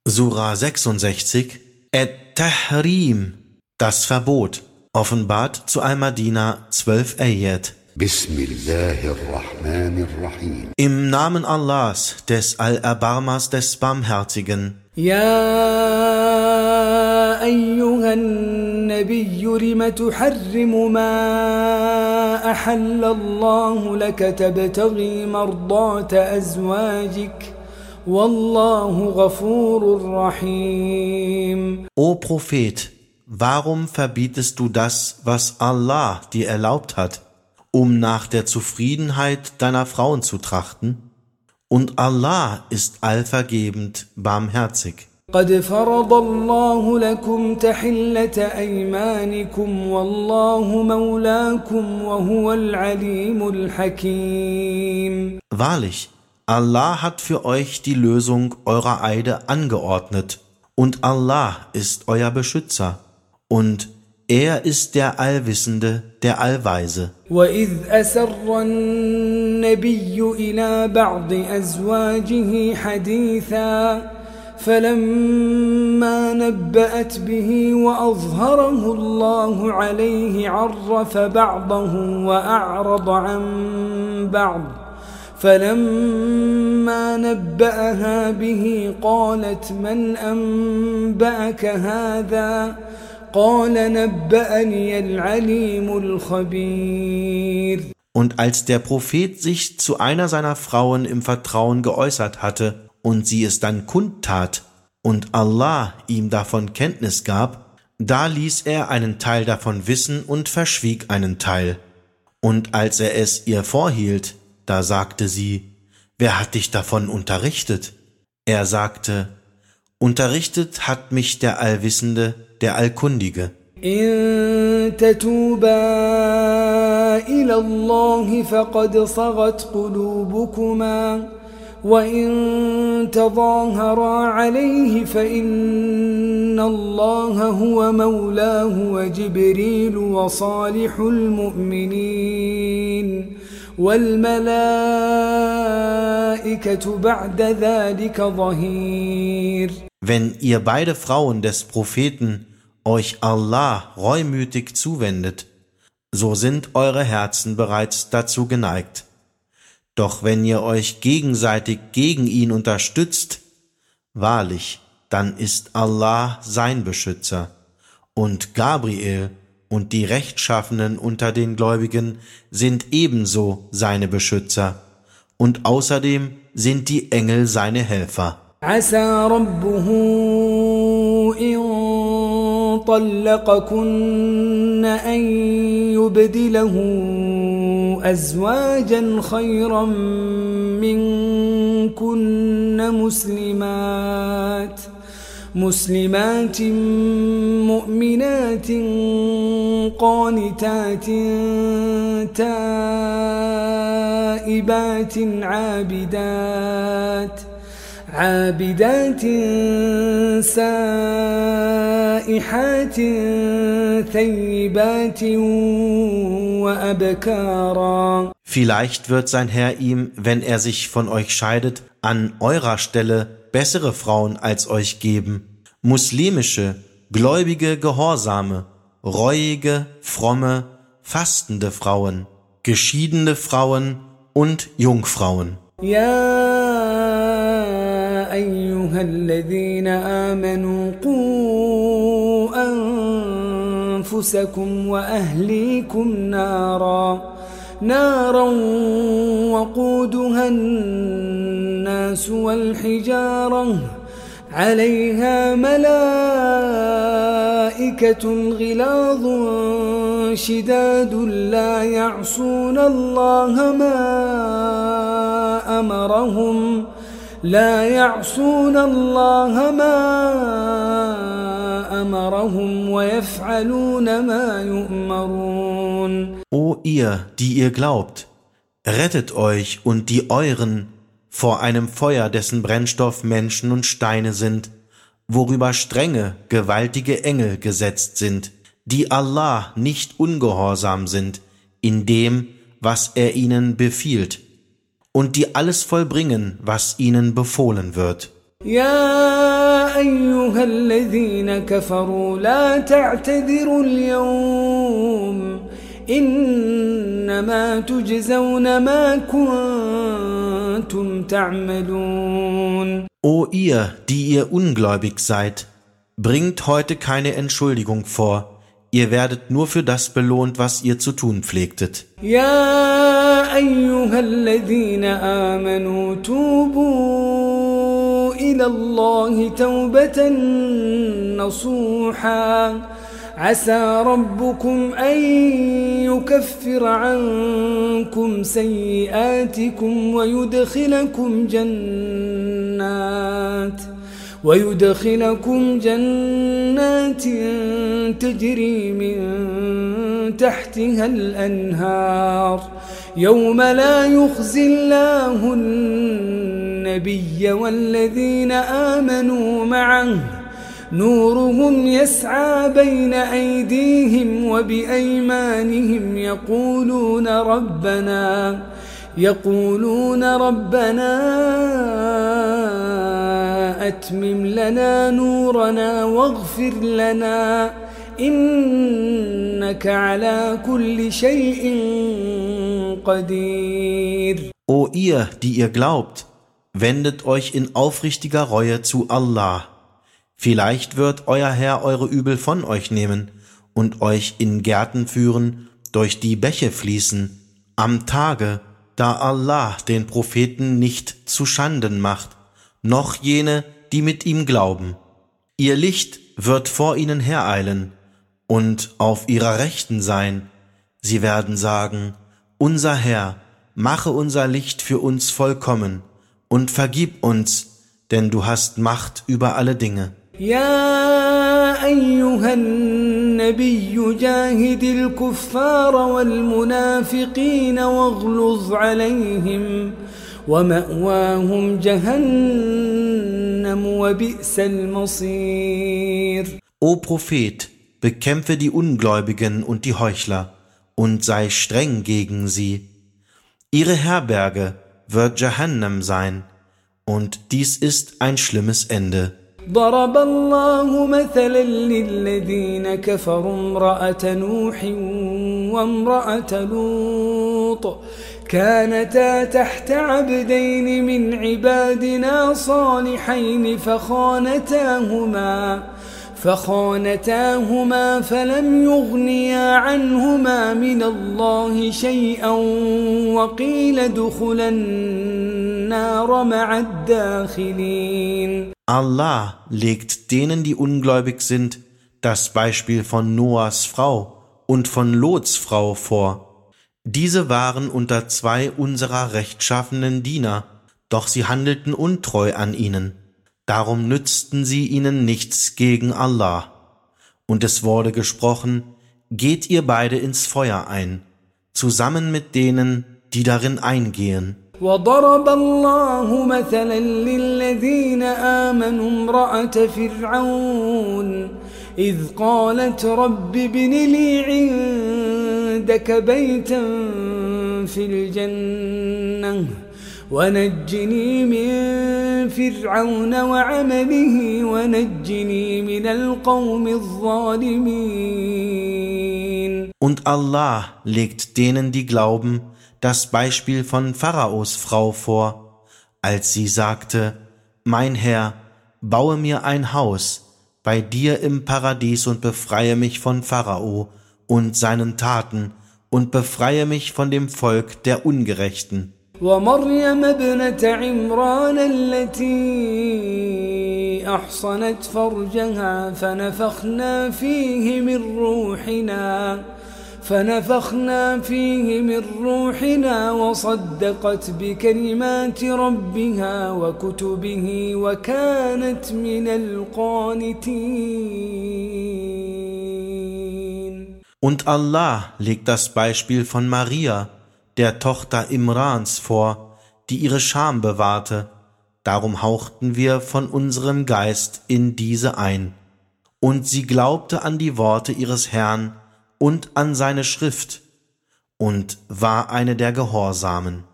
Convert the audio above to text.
Sura 66, At-Tahrim, das Verbot, offenbart zu Al-Madina 12 Ayat. Bismillahirrahmanirrahim. Im Namen Allahs, des Allerbarmers, des Barmherzigen. يا أيها النبي لم تحرم ما أحل الله لك تبتغي مرضات أزواجك والله غفور رحيم. O Prophet, warum verbietest du das, was Allah dir erlaubt hat, um nach der Zufriedenheit deiner Frauen zu trachten? Und Allah ist allvergebend, barmherzig. قد فرض الله لكم تحلة أيمانكم والله مولاكم وهو العليم الحكيم. Wahrlich, Allah hat für euch die Lösung eurer Eide angeordnet, und Allah ist euer Beschützer, und er ist der Allwissende, der Allweise. وإذ أسر النبي إلى بعض أزواجه حديثا فلما نبأت به وأظهره الله عليه عرف بعضه وأعرض عن بعض فلما نبأها به قالت من أنبأك هذا قال نبأني العليم الخبير. Und als der Prophet sich zu einer seiner Frauen im Vertrauen geäußert hatte und sie es dann kundtat und Allah ihm davon Kenntnis gab, da ließ er einen Teil davon wissen und verschwieg einen Teil. Und als er es ihr vorhielt, da sagte sie, wer hat dich davon unterrichtet? Er sagte, unterrichtet hat mich der Allwissende, der Allkundige. إن تتوبا إلى الله فقد صغت قلوبكما وإن تظاهرا عليه فإن الله هو مولاه وجبريل وصالح المؤمنين والملائكة بعد ذلك ظهير. Wenn ihr beide Frauen des Propheten euch Allah reumütig zuwendet, so sind eure Herzen bereits dazu geneigt. Doch wenn ihr euch gegenseitig gegen ihn unterstützt, wahrlich, dann ist Allah sein Beschützer, und Gabriel und die Rechtschaffenen unter den Gläubigen sind ebenso seine Beschützer, und außerdem sind die Engel seine Helfer. عسى ربه إن طلقكن أن يبدله أزواجا خيرا منكن مسلمات مؤمنات قانتات تائبات عابدات سائحات ثيبات وأبكارا. Vielleicht wird sein Herr ihm, wenn er sich von euch scheidet, an eurer Stelle bessere Frauen als euch geben, muslimische, gläubige, gehorsame, reuige, fromme, fastende Frauen, geschiedene Frauen und Jungfrauen. أيها الذين آمنوا قوا أنفسكم وأهليكم نارا وقودها الناس والحجارة عليها ملائكة غلاظ شداد لا يعصون الله ما أمرهم ويفعلون ما يؤمرون. O ihr, die ihr glaubt, rettet euch und die euren vor einem Feuer, dessen Brennstoff Menschen und Steine sind, worüber strenge, gewaltige Engel gesetzt sind, die Allah nicht ungehorsam sind in dem, was er ihnen befiehlt, und die alles vollbringen, was ihnen befohlen wird. يا أيها الذين كفروا لا تعتذروا اليوم إنما تجزون ما كنتم تعملون. O ihr, die ihr ungläubig seid, bringt heute keine Entschuldigung vor. Ihr werdet nur für das belohnt, was ihr zu tun pflegtet. يا أيها الذين آمنوا توبوا إلى الله توبة نصوحا عسى ربكم أن يكفر عنكم سيئاتكم ويدخلكم جنات تجري من تحتها الأنهار يوم لا يخزي الله النبي والذين آمنوا معه نورهم يسعى بين أيديهم وبأيمانهم يقولون ربنا أتمم لنا نورنا واغفر لنا إنك على كل شيء قدير. O ihr, die ihr glaubt, wendet euch in aufrichtiger Reue zu Allah. Vielleicht wird euer Herr eure Übel von euch nehmen und euch in Gärten führen, durch die Bäche fließen, am Tage, da Allah den Propheten nicht zu Schanden macht, noch jene, die mit ihm glauben. Ihr Licht wird vor ihnen hereilen und auf ihrer Rechten sein. Sie werden sagen, unser Herr, mache unser Licht für uns vollkommen und vergib uns, denn du hast Macht über alle Dinge. يا أيها النبي جاهد الكفار والمنافقين واغلظ عليهم ومأواهم جهنم وبئس المصير. O Prophet, bekämpfe die Ungläubigen und die Heuchler und sei streng gegen sie. Ihre Herberge wird Jahannam sein, und dies ist ein schlimmes Ende. ضرب الله مثلا للذين كفروا امرأة نوح وامرأة لوط كانتا تحت عبدين من عبادنا صالحين فخانتاهما فلم يغنيا عنهما من الله شيئا وقيل ادخلا النار مع الداخلين. Allah legt denen, die ungläubig sind, das Beispiel von Noahs Frau und von Lots Frau vor. Diese waren unter zwei unserer rechtschaffenen Diener, doch sie handelten untreu an ihnen. Darum nützten sie ihnen nichts gegen Allah. Und es wurde gesprochen, geht ihr beide ins Feuer ein, zusammen mit denen, die darin eingehen. وضرب الله مثلا للذين آمنوا امرأة فرعون إذ قالت رب ابن لي عندك بيتا في الجنة ونجني من فرعون وعمله ونجني من القوم الظالمين. Und Allah legt denen, die glauben, das Beispiel von Pharaos Frau vor, als sie sagte, mein Herr, baue mir ein Haus bei dir im Paradies und befreie mich von Pharao und seinen Taten und befreie mich von dem Volk der Ungerechten. ومريم ابنة عمران التي أحصنت فرجها فنفخنا فيه من روحنا وصدقت بكلمات ربها وكتبه وكانت من القانتين. Und Allah legt das Beispiel von Maria, der Tochter Imrans, vor, die ihre Scham bewahrte. Darum hauchten wir von unserem Geist in diese ein. Und sie glaubte an die Worte ihres Herrn und an seine Schrift und war eine der Gehorsamen.